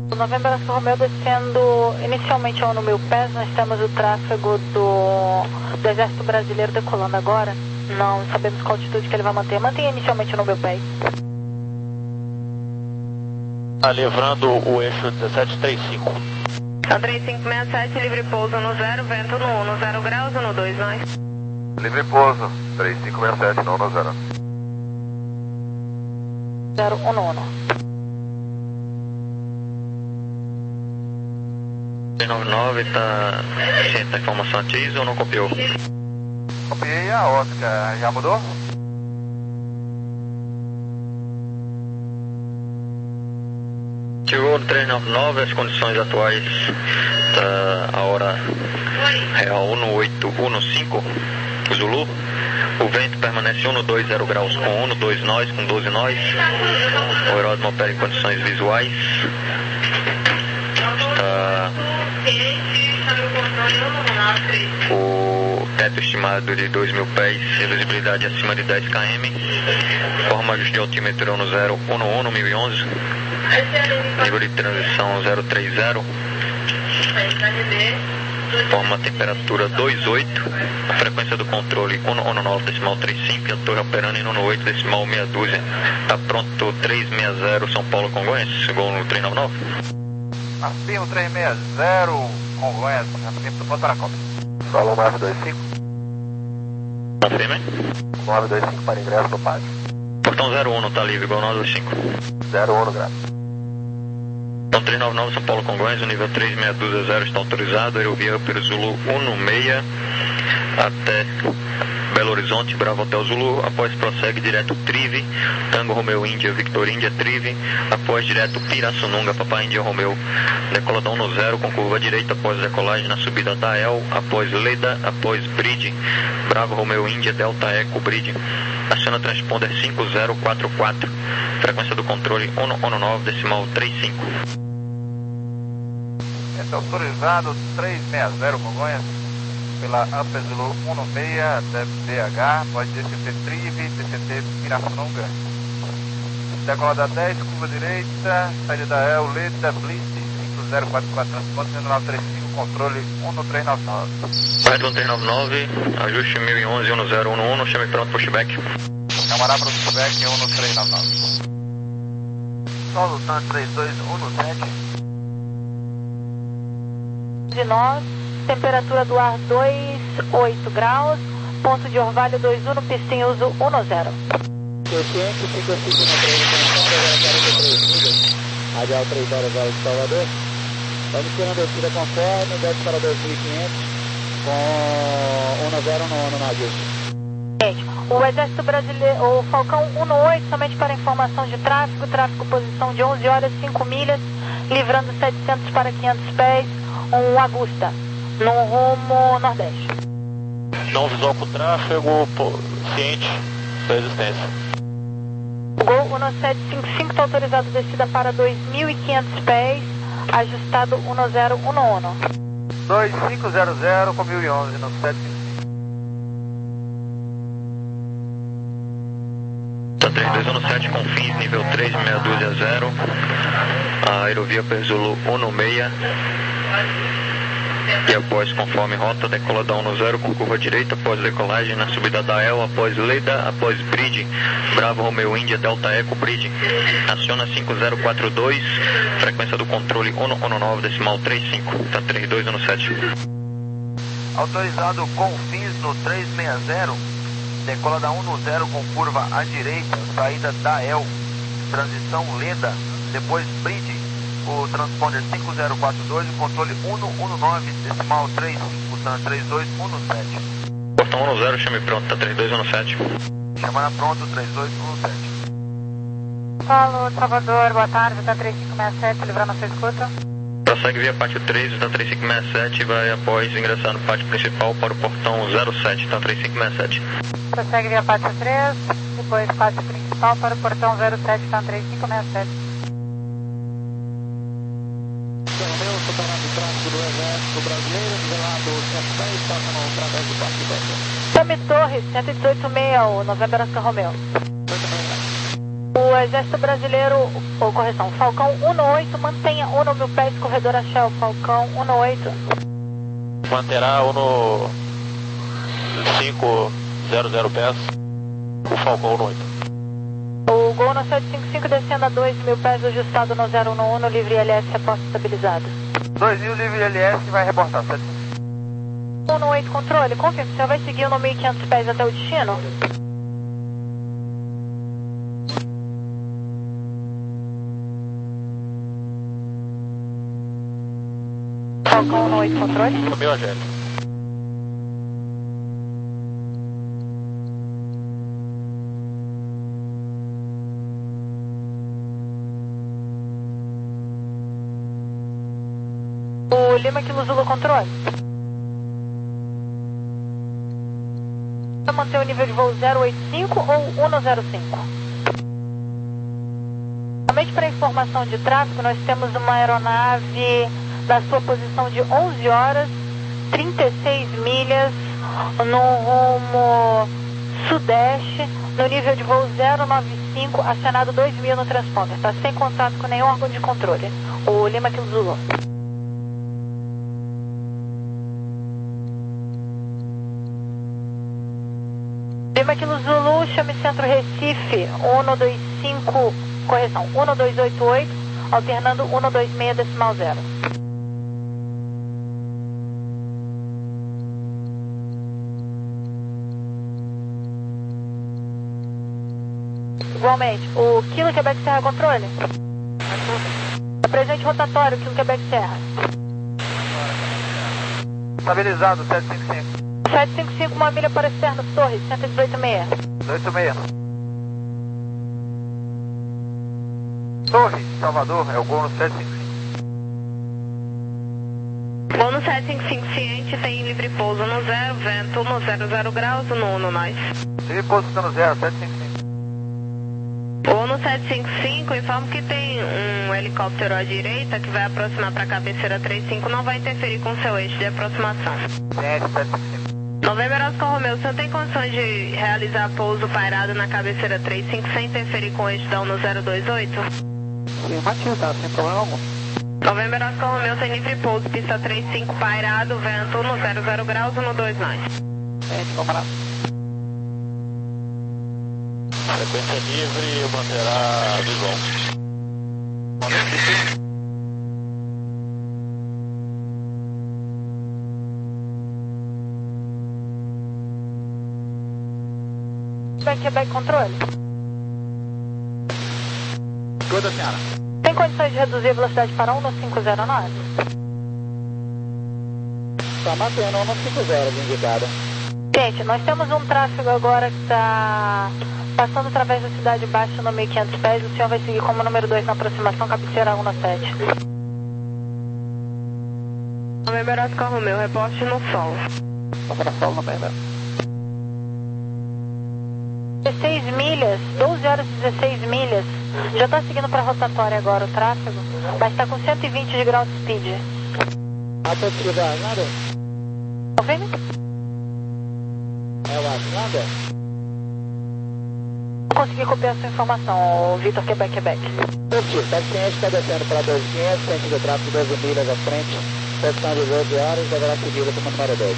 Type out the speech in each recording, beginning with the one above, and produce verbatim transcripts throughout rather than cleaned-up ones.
O November Oscar Romeo descendo inicialmente ao no mil pés, nós temos o tráfego do, do Exército Brasileiro decolando agora. Não sabemos qual altitude que ele vai manter. Mantenha inicialmente no mil pés. Tá livrando o eixo dezessete trinta e cinco. Tá três cinco seis sete, livre pouso no zero, vento no um, no zero graus ou no dois, nós. Livre pouso, três cinco seis sete, não no zero. zero um no um. três nove nove, tá ciente da informação ativa ou não copiou? Copiei a Oscar, já mudou? Chegou no três nove nove, as condições atuais, tá a hora real um no oito, um no cinco, Zulu. O vento permanece um no dois, zero graus com um no dois nós, com doze nós. O aeródromo opera em condições visuais. Está o teto estimado de dois mil pés e visibilidade acima de dez quilômetros. Forma de altímetro no zero, um no um, no mil e onze. Nível de transição zero três zero. Forma temperatura dois oito. A frequência do controle um no nove decimal trinta e cinco. E a torre operando em um no oito decimal meia dúzia. Está pronto três seis zero São Paulo Congonhas. Chegou no três nove nove. Afirmo três seis zero Congonhas. Tempo do ponto para a cópia. Solo nove dois cinco. Confirma, hein? nove dois cinco para ingresso no pátio. Portão zero um está livre, igual nove dois cinco. zero um no gráfico. Então três nove nove São Paulo Congonhas, o nível três seis dois zero está autorizado. Aerovia Upper Zulu um no seis até Belo Horizonte, Bravo Hotel Zulu. Após prossegue direto Trive, Tango Romeo Índia, Victor Índia, Trive. Após direto Pirassununga, Papai Índia Romeo. Decoladão no zero com curva direita após decolagem na subida da El. Após Leda, após Bridge, Bravo Romeo Índia, Delta Eco Bridge. Aciona transponder cinco zero quatro quatro. Frequência do controle um no nove decimal trinta e cinco. Está autorizado três seis zero Congonhas pela Upper Zulu um no seis até B H, pode D C T Trive, D C T Pirassununga. Decolada dez, curva direita, saída da El, Leda, Blitz, cinco zero quatro quatro, transporte nove três cinco, controle um no três nove nove. Vai três nove nove, ajuste mil e onze, um no zero um no um, chame pronto pushback. Camarada para o pushback um no três nove nove. Solo Tan três dois um no sete. De nós, temperatura do ar dois oito graus, ponto de orvalho dois um no piscinho uso um no zero. Consciente, fica cinco na transmissão, agora quarenta e três milhas, radial três horas de Salvador. Estamos tirando a descida conforme, desce para dois mil e quinhentos, com um no zero no, no navio. Gente, o Exército Brasileiro, o Falcão um no oito, somente para informação de tráfego, tráfego posição de onze horas, cinco milhas, livrando setecentos para quinhentos pés, um Augusta, no rumo nordeste. Não visual com tráfego, pô, ciente, sua existência. Gol um no sete cinco cinco está autorizado descida para dois mil e quinhentos pés, ajustado um no zero um no um. dois cinco zero zero com mil e onze no sete cinco cinco. Tá três dois um no sete com fins, nível três seis dois a zero. A aerovia Perzulu um no seis. E após, conforme rota, decoladão no zero com curva direita, após decolagem na subida da El, após Leda, após Bridge, Bravo Romeo Índia, Delta Eco Bridge, aciona cinco zero quatro dois, frequência do controle um no nove decimal trinta e cinco, tá três dois um no sete. Autorizado com fins no três seis zero, decolada um no zero com curva à direita, saída da El, transição Leda, depois Bridge, o transponder cinco zero quatro dois, o controle um no um no nove, decimal trinta e cinco, TAN três dois um no sete. Portão um no zero, chame pronto, tá três dois um no sete. Chamada pronto, três dois um no sete. Paulo, Salvador, boa tarde, tá três cinco seis sete, livrando a sua escuta. Prossegue via pátio três, tá três cinco seis sete, e vai após ingressar no pátio principal para o portão zero sete, tá três cinco seis sete. Prossegue via pátio três, depois pátio principal para o portão zero sete, tá três cinco seis sete. Tome Torres, cento e dezoito meia, o November Oscar Romeo. O Exército Brasileiro, ou correção, Falcão um oito, mantenha um mil pés, corredor a Shell, Falcão um oito. Manterá um cinco zero zero pés, o Falcão um oito. O Gol no sete cinco cinco descendo a dois mil pés, ajustado no zero um um, livre L S, reporte estabilizado. dois mil, livre L S, vai reportar, sete cinco cinco. um oito, controle, confirme, o senhor vai seguir no mil e quinhentos pés até o destino? Falcão um oito, controle. No meu agente. O Lima Kilo Zulu, controle. Vai manter o nível de voo zero oito cinco ou um zero cinco? Somente para informação de tráfego, nós temos uma aeronave da sua posição de onze horas, trinta e seis milhas, no rumo sudeste, no nível de voo zero nove cinco, acionado dois mil no transponder. Está sem contato com nenhum órgão de controle. O Lima Kilo Zulu. Lima Kilo Zulu, chame Centro Recife, um dois cinco, correção, um dois oito oito, alternando um dois seis decimal zero. Igualmente, o Kilo Quebec Serra, controle. Presente rotatório, Kilo Quebec Serra. Estabilizado, sete cinco cinco. sete cinco cinco, uma milha para externo, Torres, cento e dezoito seis. oito seis. Torres, Salvador, é o Gol no sete cinco cinco. Gol no sete cinco cinco ciente, tem livre pouso no zero, vento no zero zero graus, no um nós. Livre pouso no zero, sete cinco cinco. Gol no sete cinco cinco, informo que tem um helicóptero à direita que vai aproximar para a cabeceira três cinco, não vai interferir com seu eixo de aproximação. Ciente, sete cinco cinco. Novembro Oscar Romeo, o senhor tem condições de realizar pouso pairado na cabeceira três cinco sem interferir com o eixo da um zero dois oito? Sim, Matinho, tá sem problema algum. Novembro Oscar Romeo, tem livre pouso, pista três cinco pairado, vento no zero zero graus, no dois nós. Gente, vamos lá. Frequência livre, manterá visual. Quebec, Quebec, controle. Escuta, senhora. Tem condições de reduzir a velocidade para um cinco zero nove? Tá mantendo um cinco zero de indicada. Gente, nós temos um tráfego agora que está passando através da cidade baixa no mil e quinhentos pés. O senhor vai seguir como número dois na aproximação, cabeceira um sete. Novembro Oscar Romeo, reporte no solo. Vamos na solo também, né? dezesseis milhas, doze horas e dezesseis milhas. Já está seguindo para a rotatória agora o tráfego, mas está com cento e vinte de grau de speed. Atlântica, nada? Confirme? É o Atlântica? Não consegui copiar a sua informação, o Vitor Quebec, Quebec. Positivo, tá ciente, está descendo para dois mil e quinhentos, centro de tráfego doze milhas à frente, posição de doze horas, deverá seguir como número dois.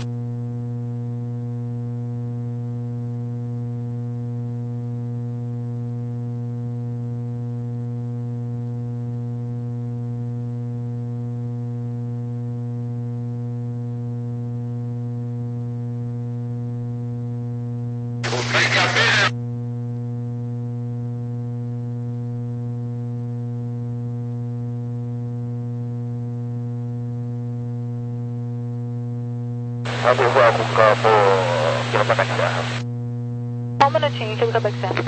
Vamos voar com o campo aqui no Quebec Serra. Só um minutinho, aqui no Quebec Serra.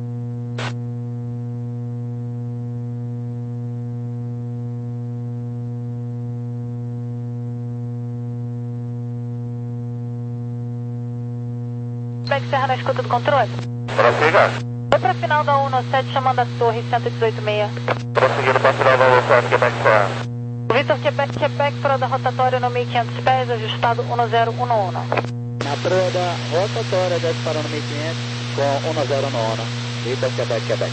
Quebec Serra na escuta do controle? Prossiga. Foi para a final da um sete, chamando a torre cento e dezoito seis. Prosseguindo para a final da velocidade Quebec Serra. Vitor Quebec, Quebec, para da rotatória no mil e quinhentos pés, ajustado um zero um um. Na proa da rotatória, desce para no mil e quinhentos com um zero um um. Vitor, Quebec, Quebec.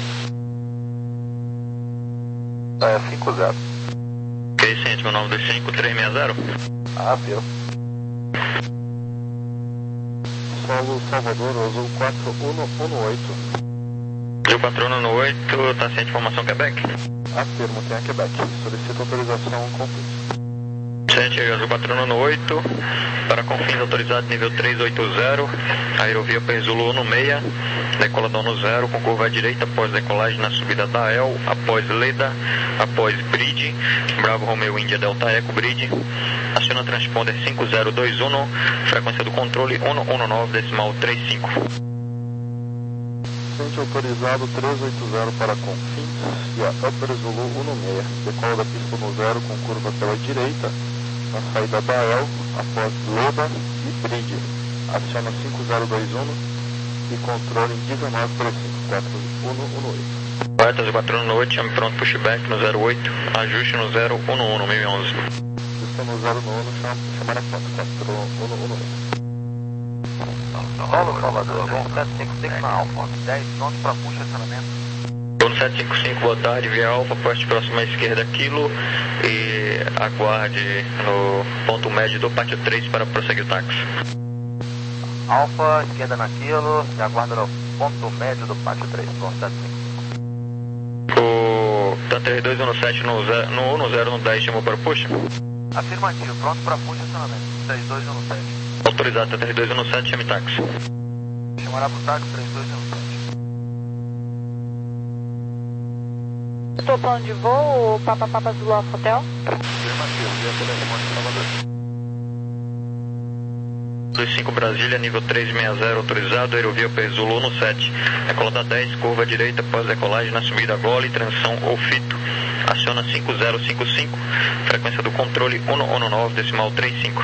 É, cinco zero. Ok, ciente, meu nome dos cinco, três seis zero. Ah, viu. Solo Salvador, Azul quatro um um oito. Azul quatro um um oito, tá ciente, informação Quebec? Afirmo, tem a Quebec. Solicito autorização completa. Ciente, Azul quatro um um oito, para confins autorizados nível três oito zero, aerovia Zulu um seis, decolador no zero, com curva à direita após decolagem na subida da E L, após Leda, após Bridge, Bravo Romeo Índia Delta Eco Bridge, aciona transponder cinco zero dois um, frequência do controle um um nove decimal trinta e cinco. Ciente autorizado três oito zero para confins e a Upper Zulu um seis, decola da pista no zero com curva pela direita, na saída da E L, após Leda e Bridge, aciona cinco zero dois um e controle em dezenove trinta e cinco, quatro um um oito. Correto, Azul quatro um um oito, chame pronto, pushback no zero oito, ajuste no zero um um no mil e onze. Pista no zero um, chamar a foto, quatro um um oito. Rolo Salvador, vamos sete cinco cinco na Alfa, dez pronto para puxa acionamento. Bruno sete cinco cinco, boa tarde, via Alfa, poste próximo à esquerda quilo e aguarde no ponto médio do pátio três para prosseguir o táxi. Alfa, esquerda na quilo e aguarda no ponto médio do pátio três, pronto, sete cinco cinco. O da três dois um sete no, no um no zero no dez chamou para o push? Afirmativo, pronto para puxa acionamento, três dois um sete. Autorizado, tá três dois um sete, chame táxi. Chamará pro táxi três dois um sete. Estou plano de voo, Papa Papa Zulu Alfa Hotel. Afirmativo, via telefone Salvador. dois cinco Brasília, nível três seis zero, autorizado, aerovia Zulu um sete. Decolada dez, curva à direita, após decolagem na subida gole, transição ou fito. Aciona cinco zero cinco cinco, frequência do controle um um nove decimal trinta e cinco.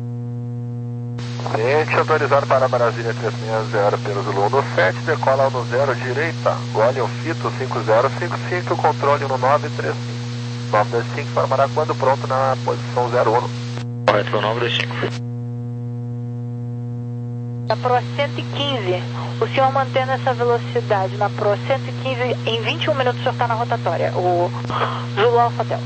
Ciente autorizado para Brasília três seis zero pelo Zulu um sete, decola um zero direita, gole o fito cinco zero cinco cinco, controle um nove três cinco. nove dois cinco para Maracuã, pronto na posição zero um. Correto, foi o nove dois cinco. Na Pro cento e quinze, o senhor mantendo essa velocidade na Pro cento e quinze, em vinte e um minutos o senhor está na rotatória, o Zulu Alfa Hotel.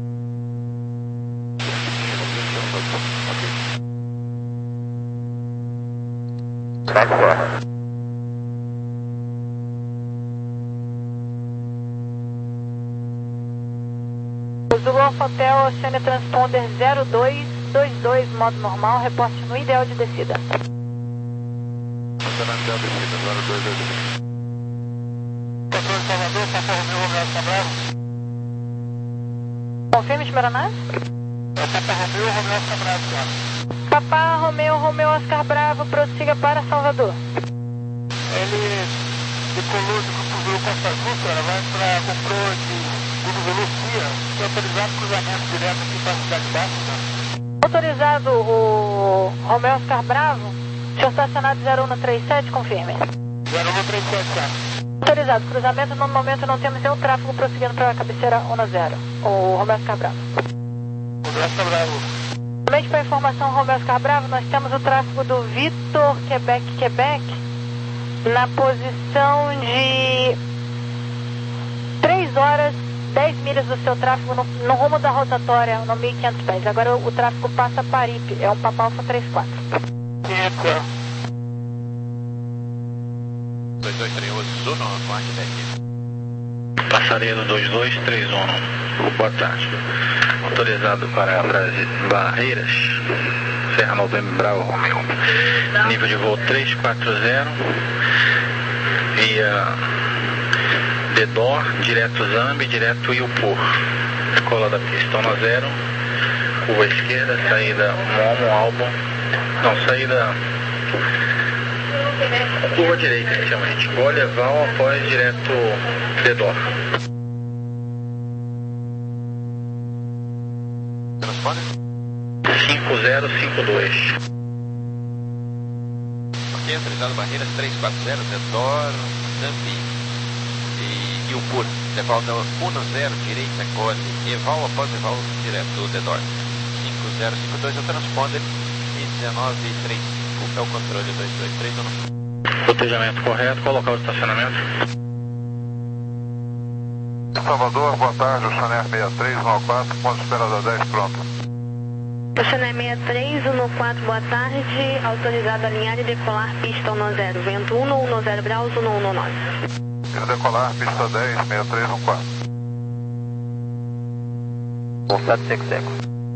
O Zulu Alfa Hotel, Oceania Transponder zero dois dois dois, modo normal, reporte no ideal de descida. Ideal de descida, zero dois dois dois. Controle Salvador, Papa Romeu, Romeu Oscar Bravo. Confirme, Esmeranás? É Papa Romeu, Romeu Oscar Bravo, senhora. Papa Romeu, Romeu Oscar Bravo, prossiga para Salvador. Ele decolou de Grupo Zulu Costa Azul, senhora, vai para comprou de Grupo Zulu Cia, foi autorizado cruzamento direto aqui para a cidade baixa, senhora. Autorizado o Romeu Oscar Bravo, o senhor estacionado zero um três sete, confirme. zero um três sete, senhora. Autorizado, cruzamento, no momento não temos nenhum tráfego prosseguindo para a cabeceira um zero, o Romeu Oscar Bravo. Romeu Oscar Bravo. Somente para informação, Romeu Oscar Bravo, nós temos o tráfego do Vitor Quebec Quebec na posição de três horas, dez milhas do seu tráfego no, no rumo da rotatória, no mil e quinhentos pés. Agora o, o tráfego passa Paripe, é um Papa Alfa trinta e quatro. Eita. dois dois três um, aguarde daqui. Passaria do dois dois três um. Boa tarde. Autorizado para Brasi... Barreiras, Serra Novembro Bravo Romeu. Nível de voo três quatro zero. Via Dedor, direto Zambi, direto Iupur. Cola da pista um zero. Curva esquerda, saída Momo Albon. Não, saída. Curva direita, que chama a gente. Gole Val após direto Dedor. cinco zero cinco dois. Ok, autorizado Barreiras três quatro zero, Dedor, Zambi e Iupur. Devolta um zero, direita, gole, Eval após Eval, direto Dedor. cinco zero cinco dois é o transponder e dezenove trinta e cinco é o controle dois dois três um. Rotejamento correto, qual o local de estacionamento? Salvador, boa tarde, o Chanel sessenta e três, um quatro, ponto de espera da dez, pronto. O Chanel sessenta e três, um quatro, boa tarde, autorizado a alinhar e decolar pista um zero, vento um um zero graus, um um nove. Quero decolar, pista dez, sessenta e três, um quatro. Contato seco seco.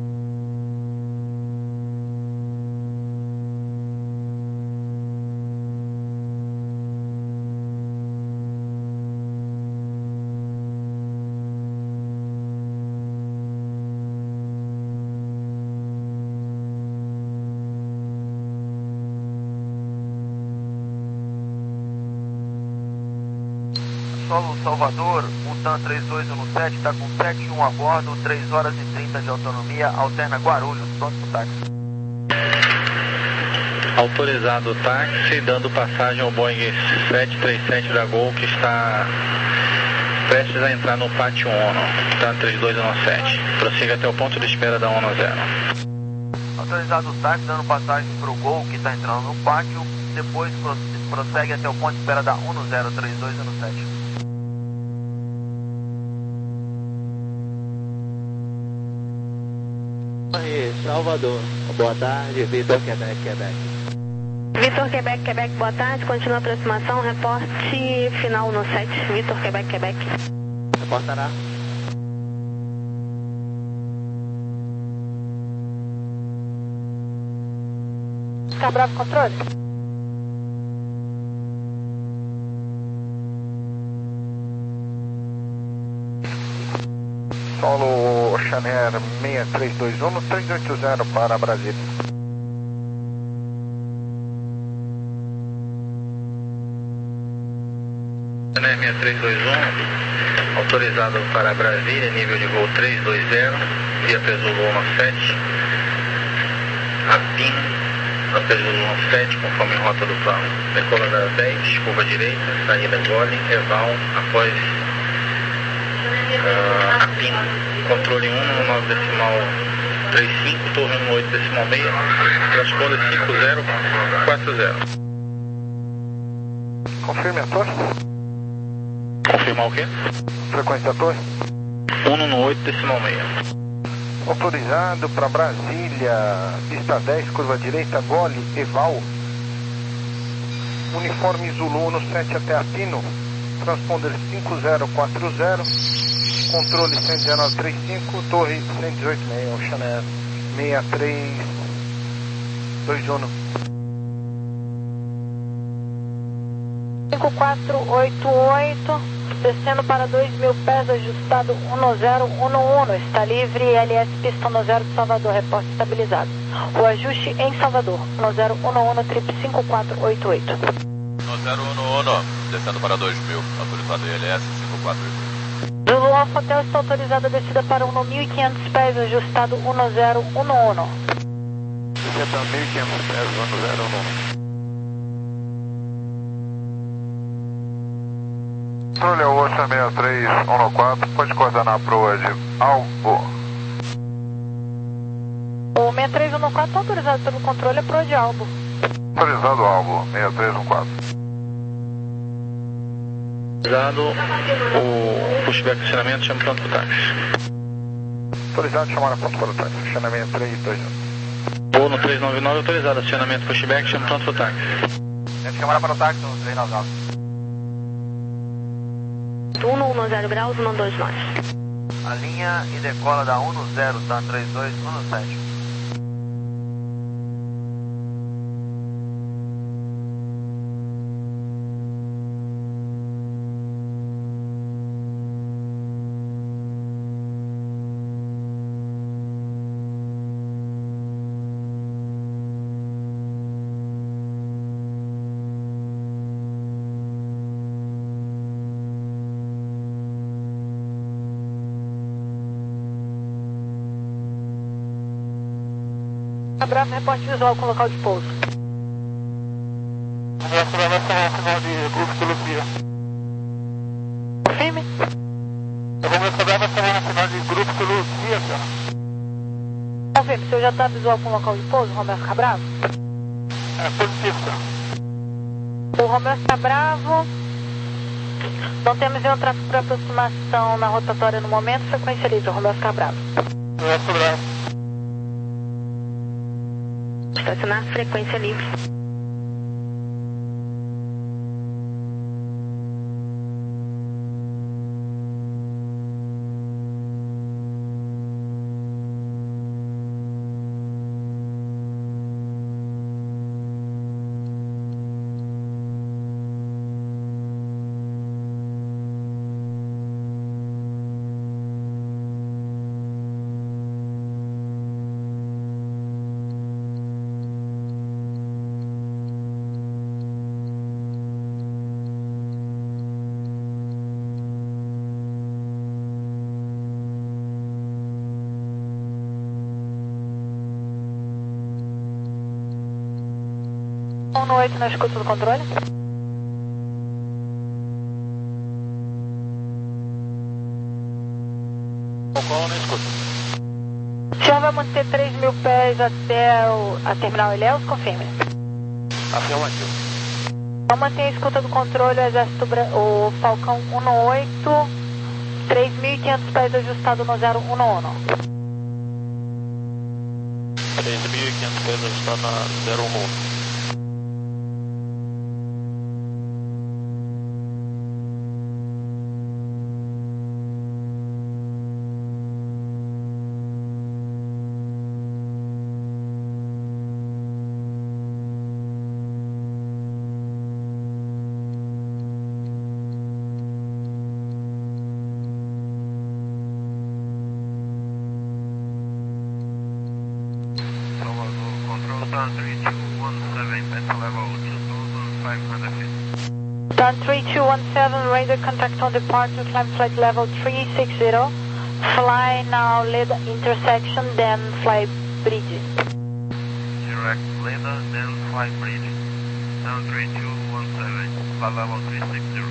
Solo Salvador, Mutan três dois um sete, está com sete e um a bordo, três horas e trinta de autonomia, alterna Guarulhos, pronto pro táxi. Autorizado o táxi, dando passagem ao Boeing sete três sete da Gol, que está prestes a entrar no pátio ONU, tá três dois um sete. Prossiga até o ponto de espera da ONU zero. Autorizado o táxi, dando passagem para o Gol, que está entrando no pátio, depois prossegue até o ponto de espera da ONU zero, três dois um sete. Salvador, boa tarde, Vitor Quebec, Quebec. Vitor Quebec, Quebec, boa tarde, continua a aproximação, reporte final no sete, Vitor Quebec, Quebec. Reportará. Bravo, controle. Solo Chanel seis três dois um, três oito zero para Brasília. Chanel seis três dois um, autorizado para Brasília, nível de voo três dois zero, via Peso Loma sete, Apim, a Peso Loma sete, conforme rota do plano. Decola da dez, curva direita, saída Golem, Eval, após Uh, Apim, controle um, nove decimal três cinco, torre um oito decimal seis, transponder cinco zero quatro zero. Confirme a torre. Confirmar o quê? Frequência da torre. um oito decimal seis. Autorizado para Brasília, pista dez, curva direita, Gole, Eval. Uniforme Zulu no sete até Apino. Transponder cinco zero quatro zero, controle cento e dezenove trinta e cinco, torre cento e dezoito e seis, Chanel seis três dois um. cinco quatro oito oito, descendo para dois mil pés, ajustado um zero um um, está livre, L S pista um zero de Salvador, reporte estabilizado. O ajuste em Salvador, um zero um um, trip cinco quatro oito oito. um zero um um, descendo para dois mil, autorizado L S cinco quatro oito oito. Zulu Alfa Hotel está autorizada a descida para mil e quinhentos pés, ajustado um zero um um. Descida para mil e quinhentos pés, um zero um um. Controle ao Ocean seis três um quatro, pode coordenar para o de Albo. O seis três um quatro está autorizado pelo controle, é pro de Albo. Autorizado Albo, seis três um quatro. Autorizado o pushback de acionamento, chama pronto para o táxi. Autorizado chamar a ponto para o táxi, acionamento três dois um. Voo no três nove nove, autorizado acionamento pushback, chama pronto para o táxi. Deve chamar para o táxi no três nove nove. um um zero graus, um dois nove. Alinha e decola da um zero, tá? três dois um sete. Bravo, reporte visual com local de pouso. Essa vai ser o sinal de grupo de Lucia. Confirme. Eu vou receber essa semana sinal de grupo de Lucia, senhor. Confirme, o senhor já está visual com local de pouso, Romero Cabravo? É positivo, senhor. O Romero Cabravo Não temos nenhum tráfego para aproximação na rotatória no momento, frequência livre, Romeu Oscar Bravo. Romeu Oscar Bravo. Estacionar, frequência livre. um no oito na escuta do controle. Falcão na escuta. O senhor vai manter três mil pés até o, a terminal Ilhéus? Confirme. Afirmativo. Então mantenha a escuta do controle, o Exército, Bra- o Falcão um no oito, três mil e quinhentos pés ajustado no zero um no um. três mil e quinhentos pés ajustado na zero um. Turn three two one seven, radar contact on departure, climb flight level three six zero. Fly now, Leda intersection, then fly bridge. Direct Leda, then fly bridge. Turn three two one seven, flight level three six zero.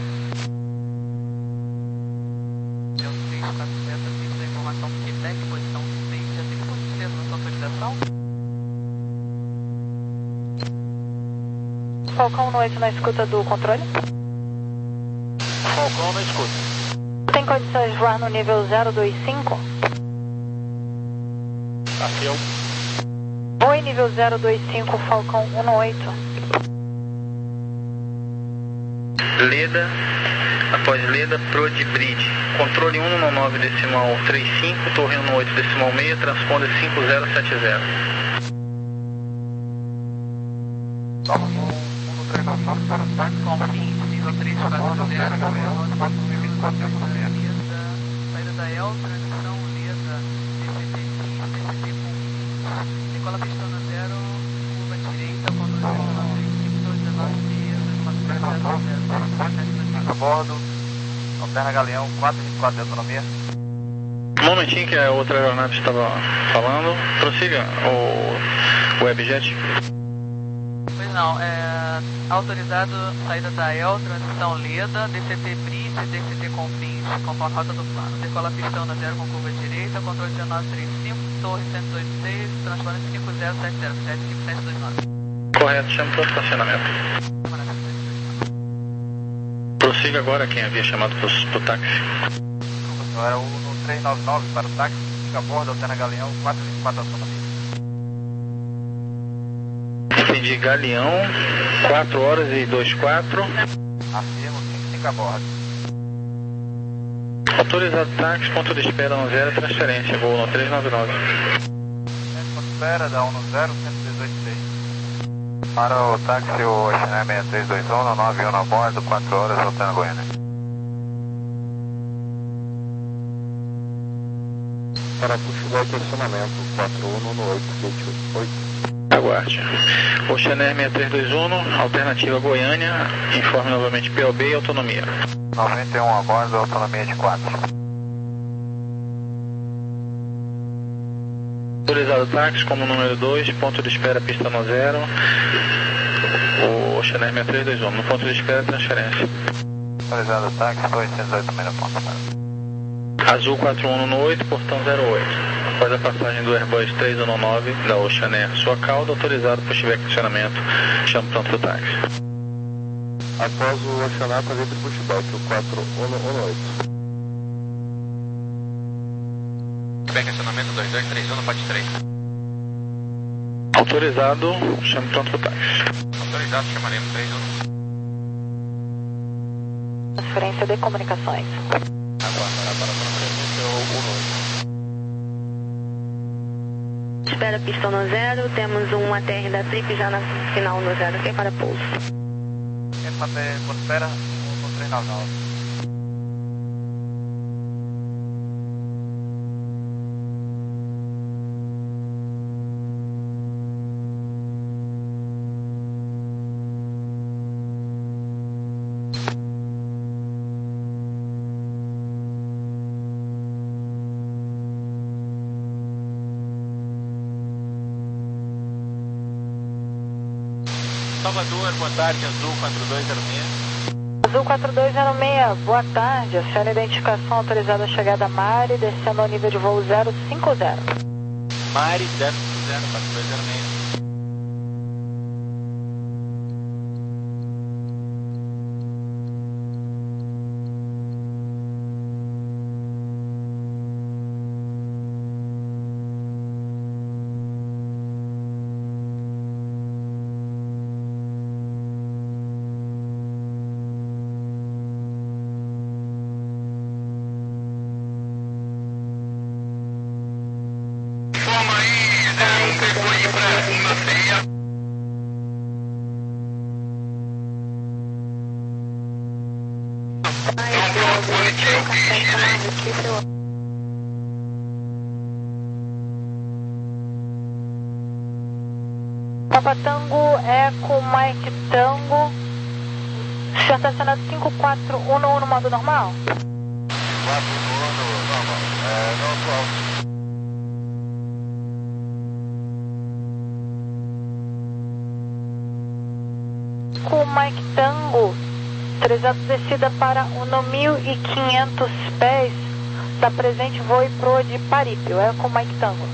A informação que tem posição seis, já tem certeza na sua autorização? Falcão um no oito na escuta do controle. Falcão na escuta. Tem condições de voar no nível zero dois cinco? Afirmo. Voe nível zero dois cinco, Falcão um no oito. Leda, após Leda, Pro de Bridge. Controle um no nove decimal trinta e cinco, torre um no oito decimal seis, transponder cinco zero sete zero. Confins, nível três quatro zero, saída da E L, transição Leda, D C T X, D C T Confins, decola pistona zero, curva direita, controle dezenove três, A bordo, Alterna Galeão, quatro vinte e quatro de autonomia. Um momentinho que a outra aeronave estava falando. Prossiga o webjet. Pois não, é autorizado saída da E L, transição Leda, D C T Bridge, D C T Confins, conforme rota do plano. Decola pistão na zero com curva direita, controle dezenove trinta e cinco, torre cento e dois e seis, transponder cinco zero sete zero, sete cinco sete dois nove. Correto, chama para o estacionamento. Prossiga agora quem havia chamado para o táxi. Agora o no três nove nove para o táxi, fica a bordo, Alterna Galeão, quatro vinte e quatro de autonomia. Entendi, Galeão, quatro horas e vinte e quatro. Afirmo, fica a bordo. Autorizado táxi, ponto de espera no zero, transferência, voo no três nove nove. Ponto de espera da um no zero, cento e dezoito seis. Para o táxi, o China seis três dois um, no nove um a bordo, quatro horas, Alterna Goiânia. Para puxar o estacionamento, quatro um no oito sete oito. Aguarde. Oceaner seis três dois um, alternativa Goiânia, informe novamente P O B e autonomia. noventa e um a bordo, autonomia de quatro. Autorizado táxi como número dois, ponto de espera pista no zero. O Oceaner seis três dois um, no ponto de espera transferência. Autorizado táxi, oitocentos e oito mil ponto. Azul quatro um no oito, portão zero oito. Após a passagem do Airbus três um nove da Oceaner, sua cauda, autorizado para estiver estacionamento, chama o tanto do táxi. após o Oceanato livre pushback, o quatro um um oito. Back acionamento dois dois três um no Pat três. Autorizado, chame pronto para táxi. Autorizado, chamaremos três um. Transferência de comunicações. Agora, para transferência um oito. Espera pistão no zero, temos um A T R da Trip já na final no zero, ok? Para pouso. Quem manter por espera, no três nove nove. Salvador, boa tarde, Azul quatro dois zero seis. Azul quatro dois zero seis, boa tarde. Aciona a identificação autorizada a chegada Mari, descendo ao nível de voo zero cinco zero. Mari zero cinco zero, quatro dois zero seis. Papa Tango, Eco, Mike Tango. O senhor está acionado cinco quatro um um no modo normal? quatro um um normal. É, normal. Com Mike Tango, trezentos descida para o no mil e quinhentos pés da presente voo e proa de Parípio. É com Mike Tango.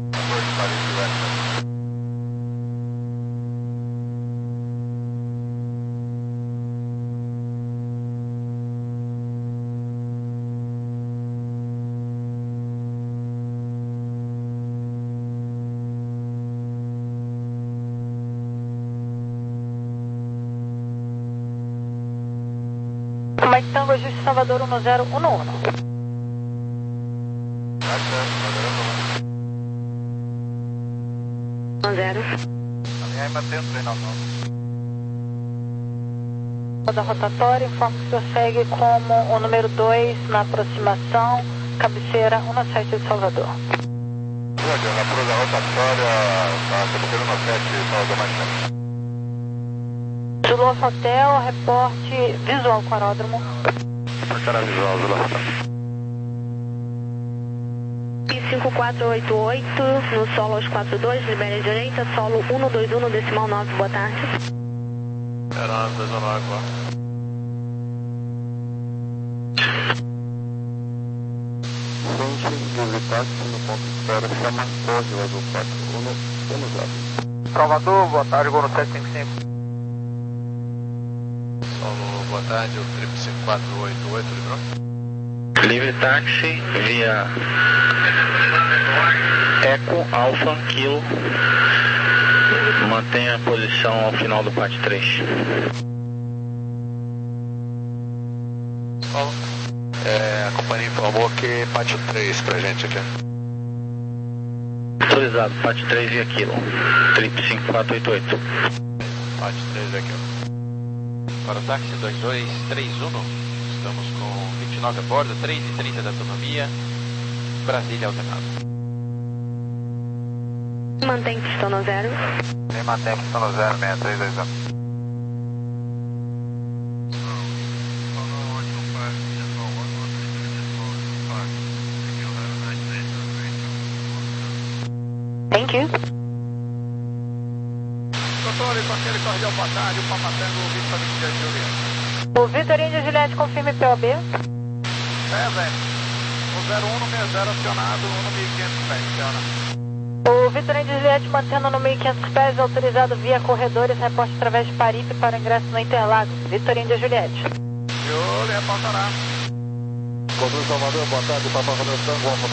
Mike Tango, ajuste Salvador um zero um um. um zero. Alinhar e manter o três nove nove. Da rotatória, informo que o senhor segue como o número dois na aproximação, cabeceira um sete de Salvador. Na proa da rotatória, a cabeceira um sete, Salvador mais sete. Zulu Hotel, reporte visual com aeródromo. Será visual, Zulu Hotel. cinco quatro oito oito, no solo aos quatro dois, libere a direita, solo um dois um, decimal nove, boa tarde. Era dois nove nove. Frente, livre táxi no ponto de espera, chama Torre, Azul quatro um um zero. Salvador, boa tarde, Gol no sete cinco cinco. Solo, boa tarde, o trip cinco quatro oito oito, livrou? Livre táxi via Eco Alpha Kilo. Mantenha a posição ao final do Pat três. Solo. É, a companhia informou que Pat três pra gente aqui. Autorizado, Pat três via Kilo. Trip cinco quatro oito oito. Pat três aqui, ó. Para o táxi dois dois três um, estamos com vinte e nove a bordo, três e trinta da autonomia, Brasília alternado. Mantém pistão no zero. Tem mantém pistão no zero, seis três dois um. Thank you. Doutor, com aquele cordial boa tarde, o Papa Tango, Vitor Índia Juliette. O Vitor Índia Juliette, confirme P O B. É, velho. O zero um no seis zero acionado, um no mil e quinhentos pés, aciona. O Vitor Índia Juliette mantendo no mil e quinhentos pés, autorizado via corredores, reporte através de Paripe para ingresso no Interlagos. Vitor Índia Juliette. Eu reportará. Controle Salvador, boa tarde, Papa Romeu Tango,